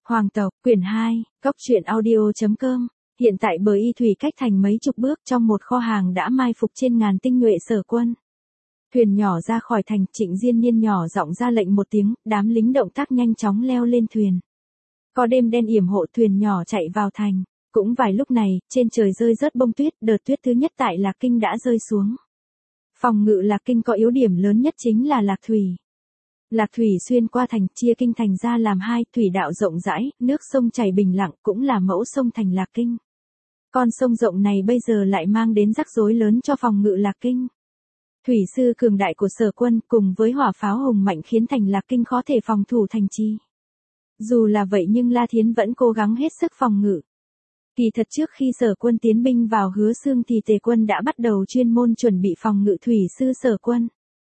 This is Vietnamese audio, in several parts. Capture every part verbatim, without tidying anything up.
Hoàng tộc, quyển hai, cốc truyện audio.com. Hiện tại bờ y thủy cách thành mấy chục bước, trong một kho hàng đã mai phục trên ngàn tinh nhuệ Sở quân. Thuyền nhỏ ra khỏi thành, Trịnh Diên Niên nhỏ giọng ra lệnh một tiếng, đám lính động tác nhanh chóng leo lên thuyền. Có đêm đen yểm hộ, thuyền nhỏ chạy vào thành. Cũng vài lúc này, trên trời rơi rớt bông tuyết, đợt tuyết thứ nhất tại Lạc Kinh đã rơi xuống. Phòng ngự Lạc Kinh có yếu điểm lớn nhất chính là Lạc Thủy. Lạc Thủy xuyên qua thành, chia kinh thành ra làm hai, thủy đạo rộng rãi, nước sông chảy bình lặng, cũng là mẫu sông thành Lạc Kinh. Con sông rộng này bây giờ lại mang đến rắc rối lớn cho phòng ngự Lạc Kinh. Thủy sư cường đại của Sở quân cùng với hỏa pháo hùng mạnh khiến thành Lạc Kinh khó thể phòng thủ thành trì. Dù là vậy nhưng La Thiến vẫn cố gắng hết sức phòng ngự. Kỳ thật trước khi Sở quân tiến binh vào Hứa Xương thì Tề quân đã bắt đầu chuyên môn chuẩn bị phòng ngự thủy sư Sở quân.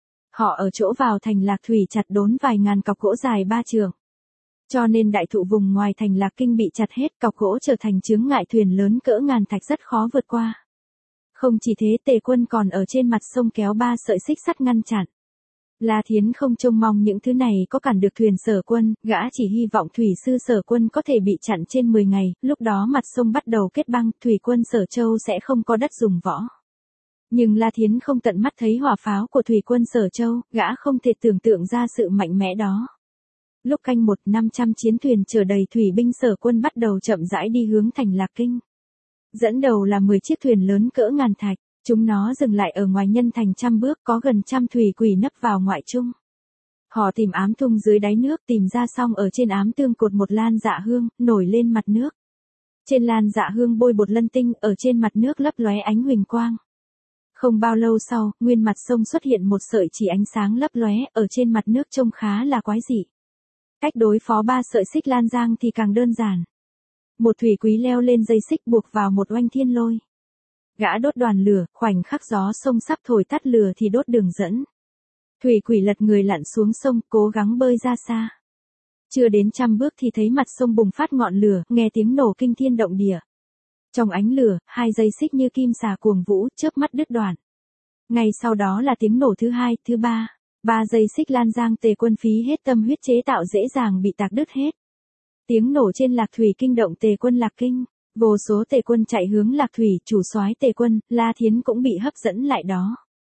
Họ ở chỗ vào thành Lạc Thủy chặt đốn vài ngàn cọc gỗ dài ba trượng. Cho nên đại thụ vùng ngoài thành Lạc Kinh bị chặt hết, cọc gỗ trở thành chướng ngại, thuyền lớn cỡ ngàn thạch rất khó vượt qua. Không chỉ thế, Tề quân còn ở trên mặt sông kéo ba sợi xích sắt ngăn chặn. La Thiến không trông mong những thứ này có cản được thuyền Sở quân, gã chỉ hy vọng thủy sư Sở quân có thể bị chặn trên mười ngày, lúc đó mặt sông bắt đầu kết băng, thủy quân Sở Châu sẽ không có đất dùng võ. Nhưng La Thiến không tận mắt thấy hỏa pháo của thủy quân Sở Châu, gã không thể tưởng tượng ra sự mạnh mẽ đó. Lúc canh một, năm trăm chiến thuyền chở đầy thủy binh Sở quân bắt đầu chậm rãi đi hướng thành Lạc Kinh. Dẫn đầu là mười chiếc thuyền lớn cỡ ngàn thạch, chúng nó dừng lại ở ngoài nhân thành trăm bước, có gần trăm thủy quỷ nấp vào ngoại trung. Họ tìm ám thung dưới đáy nước, tìm ra xong ở trên ám tương cột một lan dạ hương, nổi lên mặt nước. Trên lan dạ hương bôi bột lân tinh, ở trên mặt nước lấp lóe ánh huỳnh quang. Không bao lâu sau, nguyên mặt sông xuất hiện một sợi chỉ ánh sáng lấp lóe, ở trên mặt nước trông khá là quái dị. Cách đối phó ba sợi xích lan giang thì càng đơn giản. Một thủy quý leo lên dây xích buộc vào một oanh thiên lôi. Gã đốt đoàn lửa, khoảnh khắc gió sông sắp thổi tắt lửa thì đốt đường dẫn. Thủy quỷ lật người lặn xuống sông, cố gắng bơi ra xa. Chưa đến trăm bước thì thấy mặt sông bùng phát ngọn lửa, nghe tiếng nổ kinh thiên động địa. Trong ánh lửa, hai dây xích như kim xà cuồng vũ, chớp mắt đứt đoạn. Ngay sau đó là tiếng nổ thứ hai, thứ ba. Ba dây xích lan giang Tề quân phí hết tâm huyết chế tạo dễ dàng bị tạc đứt hết. Tiếng nổ trên Lạc Thủy kinh động Tề quân Lạc Kinh. Vô số Tề quân chạy hướng Lạc Thủy, chủ soái Tề quân, La Thiến cũng bị hấp dẫn lại đó.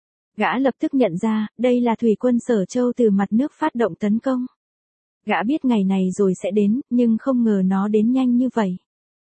Gã lập tức nhận ra, đây là thủy quân Sở Châu từ mặt nước phát động tấn công. Gã biết ngày này rồi sẽ đến, nhưng không ngờ nó đến nhanh như vậy.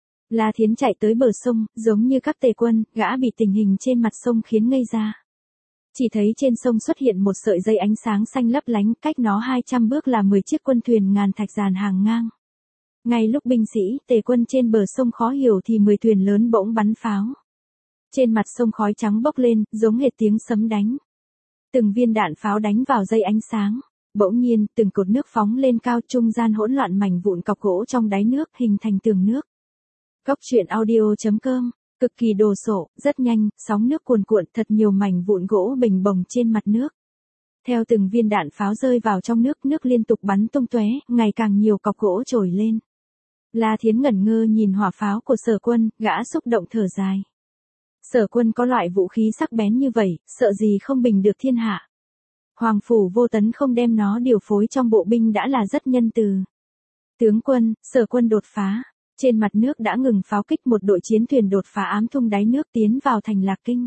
La Thiến chạy tới bờ sông, giống như các Tề quân, gã bị tình hình trên mặt sông khiến ngây ra. Chỉ thấy trên sông xuất hiện một sợi dây ánh sáng xanh lấp lánh, cách nó hai trăm bước là mười chiếc quân thuyền ngàn thạch dàn hàng ngang. Ngay lúc binh sĩ, Tề quân trên bờ sông khó hiểu thì mười thuyền lớn bỗng bắn pháo. Trên mặt sông khói trắng bốc lên, giống hệt tiếng sấm đánh. Từng viên đạn pháo đánh vào dây ánh sáng. Bỗng nhiên, từng cột nước phóng lên cao, trung gian hỗn loạn mảnh vụn cọc gỗ trong đáy nước, hình thành tường nước. Cốc truyện audio.com, cực kỳ đồ sộ, rất nhanh, sóng nước cuồn cuộn, thật nhiều mảnh vụn gỗ bình bồng trên mặt nước. Theo từng viên đạn pháo rơi vào trong nước, nước liên tục bắn tung tóe, ngày càng nhiều cọc gỗ trồi lên. La Thiến ngẩn ngơ nhìn hỏa pháo của Sở quân, gã xúc động thở dài. Sở quân có loại vũ khí sắc bén như vậy, sợ gì không bình được thiên hạ. Hoàng phủ Vô Tấn không đem nó điều phối trong bộ binh đã là rất nhân từ. Tướng quân, Sở quân đột phá. Trên mặt nước đã ngừng pháo kích, một đội chiến thuyền đột phá ám thung đáy nước tiến vào thành Lạc Kinh.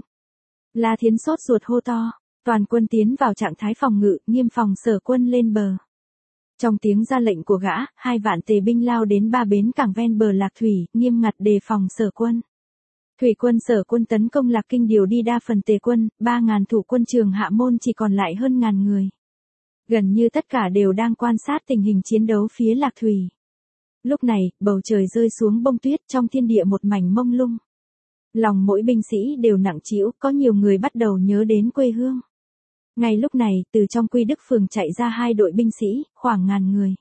La Thiến sốt ruột hô to, toàn quân tiến vào trạng thái phòng ngự, nghiêm phòng Sở quân lên bờ. Trong tiếng ra lệnh của gã, hai vạn Tề binh lao đến ba bến cảng ven bờ Lạc Thủy, nghiêm ngặt đề phòng Sở quân. Thủy quân Sở quân tấn công Lạc Kinh điều đi đa phần Tề quân, ba ngàn thủ quân Trường Hạ môn chỉ còn lại hơn ngàn người. Gần như tất cả đều đang quan sát tình hình chiến đấu phía Lạc Thủy. Lúc này, bầu trời rơi xuống bông tuyết, trong thiên địa một mảnh mông lung. Lòng mỗi binh sĩ đều nặng trĩu, có nhiều người bắt đầu nhớ đến quê hương. Ngay lúc này, từ trong Quy Đức phường chạy ra hai đội binh sĩ, khoảng ngàn người.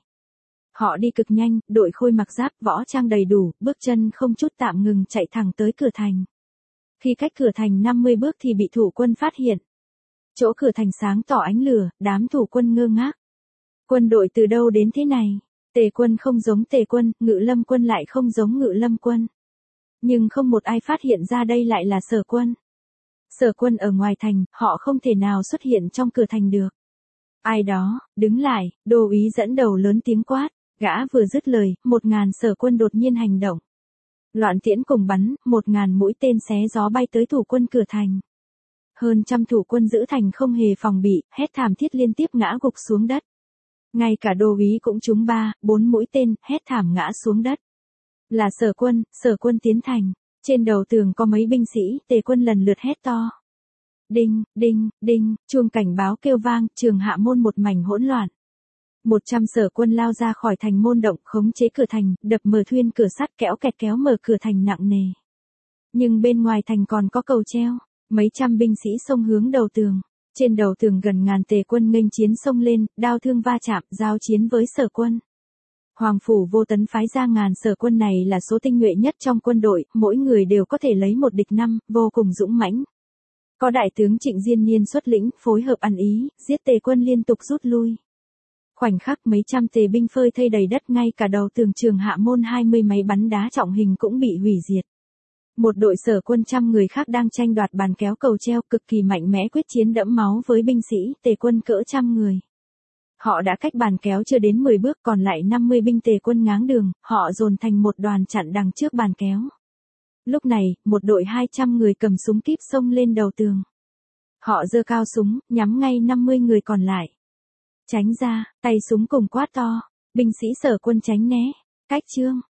Họ đi cực nhanh, đội khôi mặc giáp, võ trang đầy đủ, bước chân không chút tạm ngừng chạy thẳng tới cửa thành. Khi cách cửa thành năm mươi bước thì bị thủ quân phát hiện. Chỗ cửa thành sáng tỏ ánh lửa, đám thủ quân ngơ ngác. Quân đội từ đâu đến thế này? Tề quân không giống Tề quân, Ngự Lâm quân lại không giống Ngự Lâm quân. Nhưng không một ai phát hiện ra đây lại là Sở quân. Sở quân ở ngoài thành, họ không thể nào xuất hiện trong cửa thành được. Ai đó, đứng lại, đô úy dẫn đầu lớn tiếng quát, Gã vừa dứt lời, một ngàn sở quân đột nhiên hành động. Loạn tiễn cùng bắn, một ngàn mũi tên xé gió bay tới thủ quân cửa thành. Hơn trăm thủ quân giữ thành không hề phòng bị, hét thảm thiết liên tiếp ngã gục xuống đất. Ngay cả đô úy cũng trúng ba, bốn mũi tên, hét thảm ngã xuống đất. Là sở quân, sở quân tiến thành. Trên đầu tường có mấy binh sĩ, tề quân lần lượt hét to. Đinh, đinh, đinh, chuông cảnh báo kêu vang, Trường Hạ môn một mảnh hỗn loạn. Một trăm sở quân lao ra khỏi thành môn động, khống chế cửa thành, đập mở thuyên cửa sắt, kéo kẹt kéo mở cửa thành nặng nề. Nhưng bên ngoài thành còn có cầu treo, mấy trăm binh sĩ xông hướng đầu tường. Trên đầu tường gần ngàn tề quân nghênh chiến xông lên, đao thương va chạm, giao chiến với sở quân. Hoàng phủ Vô Tấn phái ra ngàn sở quân này là số tinh nhuệ nhất trong quân đội, mỗi người đều có thể lấy một địch năm, vô cùng dũng mãnh. Có đại tướng Trịnh Diên Niên xuất lĩnh, phối hợp ăn ý, giết tề quân liên tục rút lui. Khoảnh khắc mấy trăm tề binh phơi thây đầy đất, ngay cả đầu tường Trường Hạ môn hai mươi máy bắn đá trọng hình cũng bị hủy diệt. Một đội sở quân trăm người khác đang tranh đoạt bàn kéo cầu treo, cực kỳ mạnh mẽ quyết chiến đẫm máu với binh sĩ tề quân cỡ trăm người. Họ đã cách bàn kéo chưa đến mười bước, còn lại năm mươi binh tề quân ngáng đường, họ dồn thành một đoàn chặn đằng trước bàn kéo. Lúc này, một đội hai trăm người cầm súng kíp xông lên đầu tường. Họ giơ cao súng, nhắm ngay năm mươi người còn lại. Tránh ra, tay súng cùng quát to, binh sĩ sở quân tránh né, cách chương.